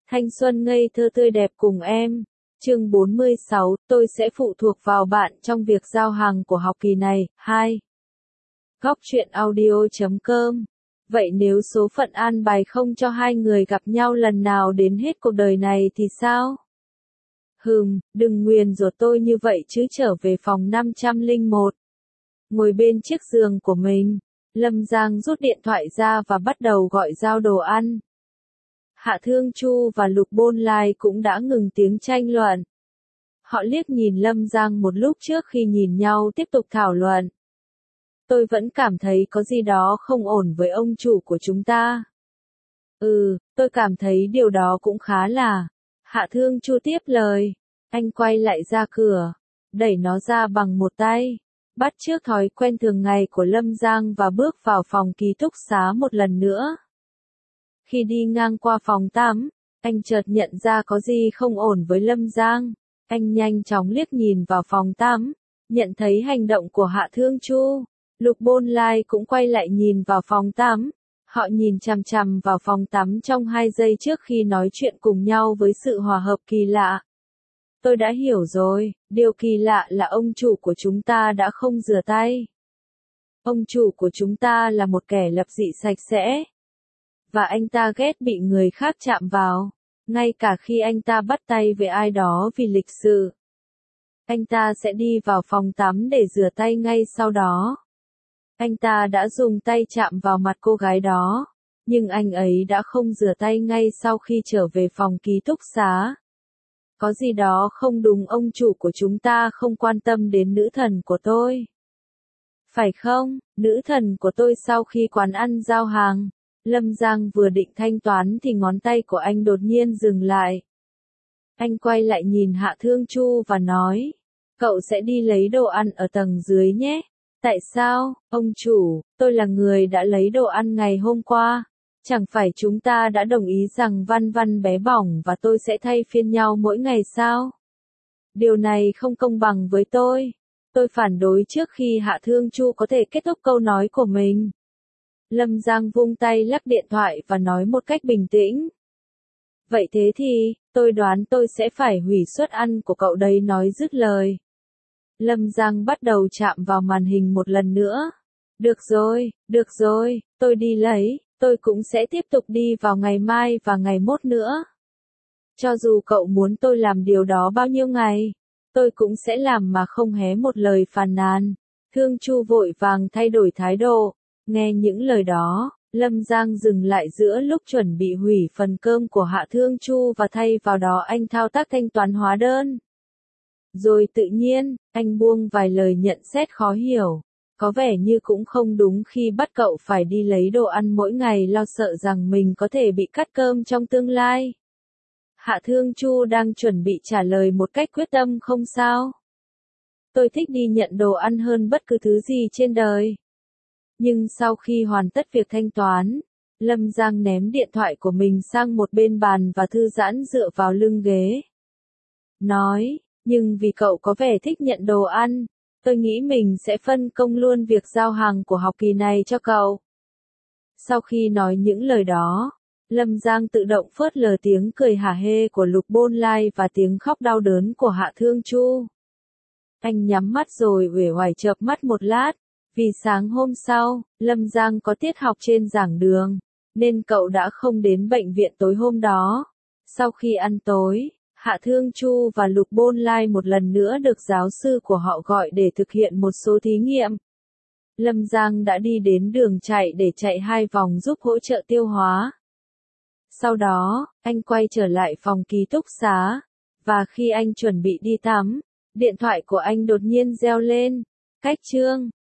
Thanh xuân ngây thơ tươi đẹp cùng em. Chương 46, tôi sẽ phụ thuộc vào bạn trong việc giao hàng của học kỳ này. 2. Góc truyện audio.com. Vậy nếu số phận an bài không cho hai người gặp nhau lần nào đến hết cuộc đời này thì sao? Đừng nguyền rủa tôi như vậy chứ. Trở về phòng 501. Ngồi bên chiếc giường của mình, Lâm Giang rút điện thoại ra và bắt đầu gọi giao đồ ăn. Hạ Thương Chu và Lục Bôn Lai cũng đã ngừng tiếng tranh luận. Họ liếc nhìn Lâm Giang một lúc trước khi nhìn nhau tiếp tục thảo luận. Tôi vẫn cảm thấy có gì đó không ổn với ông chủ của chúng ta. Tôi cảm thấy điều đó cũng khá là. Hạ Thương Chu tiếp lời. Anh quay lại ra cửa, đẩy nó ra bằng một tay, bắt chước thói quen thường ngày của Lâm Giang và bước vào phòng ký túc xá một lần nữa. Khi đi ngang qua phòng tắm, anh chợt nhận ra có gì không ổn với Lâm Giang. Anh nhanh chóng liếc nhìn vào phòng tắm, nhận thấy hành động của Hạ Thương Chu. Lục Bôn Lai cũng quay lại nhìn vào phòng tắm. Họ nhìn chằm chằm vào phòng tắm trong 2 giây trước khi nói chuyện cùng nhau với sự hòa hợp kỳ lạ. Tôi đã hiểu rồi, điều kỳ lạ là ông chủ của chúng ta đã không rửa tay. Ông chủ của chúng ta là một kẻ lập dị sạch sẽ. Và anh ta ghét bị người khác chạm vào, ngay cả khi anh ta bắt tay với ai đó vì lịch sự. Anh ta sẽ đi vào phòng tắm để rửa tay ngay sau đó. Anh ta đã dùng tay chạm vào mặt cô gái đó, nhưng anh ấy đã không rửa tay ngay sau khi trở về phòng ký túc xá. Có gì đó không đúng, ông chủ của chúng ta không quan tâm đến nữ thần của tôi. Phải không, nữ thần của tôi? Sau khi quán ăn giao hàng, Lâm Giang vừa định thanh toán thì ngón tay của anh đột nhiên dừng lại. Anh quay lại nhìn Hạ Thương Chu và nói, cậu sẽ đi lấy đồ ăn ở tầng dưới nhé. Tại sao, ông chủ? Tôi là người đã lấy đồ ăn ngày hôm qua. Chẳng phải chúng ta đã đồng ý rằng Văn Văn bé bỏng và tôi sẽ thay phiên nhau mỗi ngày sao? Điều này không công bằng với tôi. Tôi phản đối trước khi Hạ Thương Chu có thể kết thúc câu nói của mình. Lâm Giang vung tay lắc điện thoại và nói một cách bình tĩnh. Vậy thế thì, tôi đoán tôi sẽ phải hủy suất ăn của cậu đấy. Nói dứt lời, Lâm Giang bắt đầu chạm vào màn hình một lần nữa. Được rồi, tôi đi lấy. Tôi cũng sẽ tiếp tục đi vào ngày mai và ngày mốt nữa. Cho dù cậu muốn tôi làm điều đó bao nhiêu ngày, tôi cũng sẽ làm mà không hé một lời phàn nàn. Thương Chu vội vàng thay đổi thái độ. Nghe những lời đó, Lâm Giang dừng lại giữa lúc chuẩn bị hủy phần cơm của Hạ Thương Chu và thay vào đó anh thao tác thanh toán hóa đơn. Rồi tự nhiên, anh buông vài lời nhận xét khó hiểu. Có vẻ như cũng không đúng khi bắt cậu phải đi lấy đồ ăn mỗi ngày, lo sợ rằng mình có thể bị cắt cơm trong tương lai. Hạ Thương Chu đang chuẩn bị trả lời một cách quyết tâm. Không sao. Tôi thích đi nhận đồ ăn hơn bất cứ thứ gì trên đời. Nhưng sau khi hoàn tất việc thanh toán, Lâm Giang ném điện thoại của mình sang một bên bàn và thư giãn dựa vào lưng ghế. Nói, nhưng vì cậu có vẻ thích nhận đồ ăn, tôi nghĩ mình sẽ phân công luôn việc giao hàng của học kỳ này cho cậu. Sau khi nói những lời đó, Lâm Giang tự động phớt lờ tiếng cười hả hê của Lục Bôn Lai và tiếng khóc đau đớn của Hạ Thương Chu. Anh nhắm mắt rồi uể oải chợp mắt một lát, vì sáng hôm sau, Lâm Giang có tiết học trên giảng đường, nên cậu đã không đến bệnh viện tối hôm đó. Sau khi ăn tối, Hạ Thương Chu và Lục Bôn Lai một lần nữa được giáo sư của họ gọi để thực hiện một số thí nghiệm. Lâm Giang đã đi đến đường chạy để chạy 2 vòng giúp hỗ trợ tiêu hóa. Sau đó, anh quay trở lại phòng ký túc xá, và khi anh chuẩn bị đi tắm, điện thoại của anh đột nhiên reo lên. Cách chương